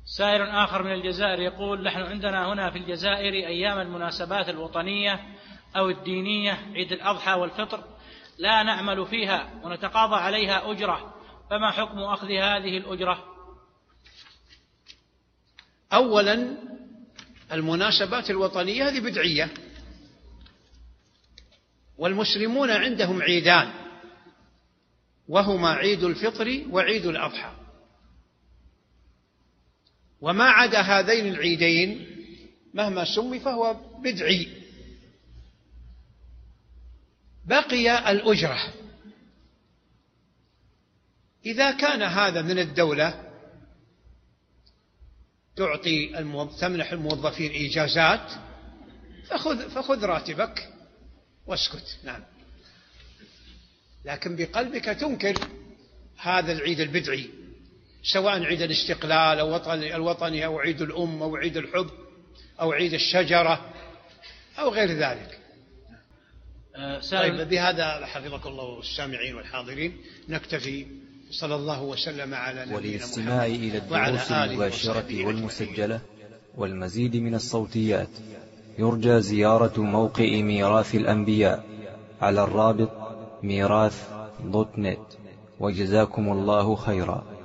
سائل آخر من الجزائر يقول: نحن عندنا هنا في الجزائر أيام المناسبات الوطنية أو الدينية، عيد الأضحى والفطر، لا نعمل فيها ونتقاضى عليها أجرة، فما حكم أخذ هذه الأجرة؟ أولا، المناسبات الوطنية هذه بدعية، والمسلمون عندهم عيدان، وهما عيد الفطر وعيد الأضحى، وما عدا هذين العيدين مهما سمي فهو بدعي. بقي الأجرة، إذا كان هذا من الدولة تمنح الموظفين إجازات فخذ راتبك واسكت. نعم، لكن بقلبك تنكر هذا العيد البدعي، سواء عيد الاستقلال أو الوطني أو عيد الأم أو عيد الحب أو عيد الشجرة أو غير ذلك. طيب، بهذا حفظك الله السامعين والحاضرين نكتفي. صلى الله وسلم على نبينا محمد. وللاستماع إلى الدروس المباشرة والمسجلة والمزيد من الصوتيات يرجى زيارة موقع ميراث الأنبياء على الرابط ميراث.net. وجزاكم الله خيرا.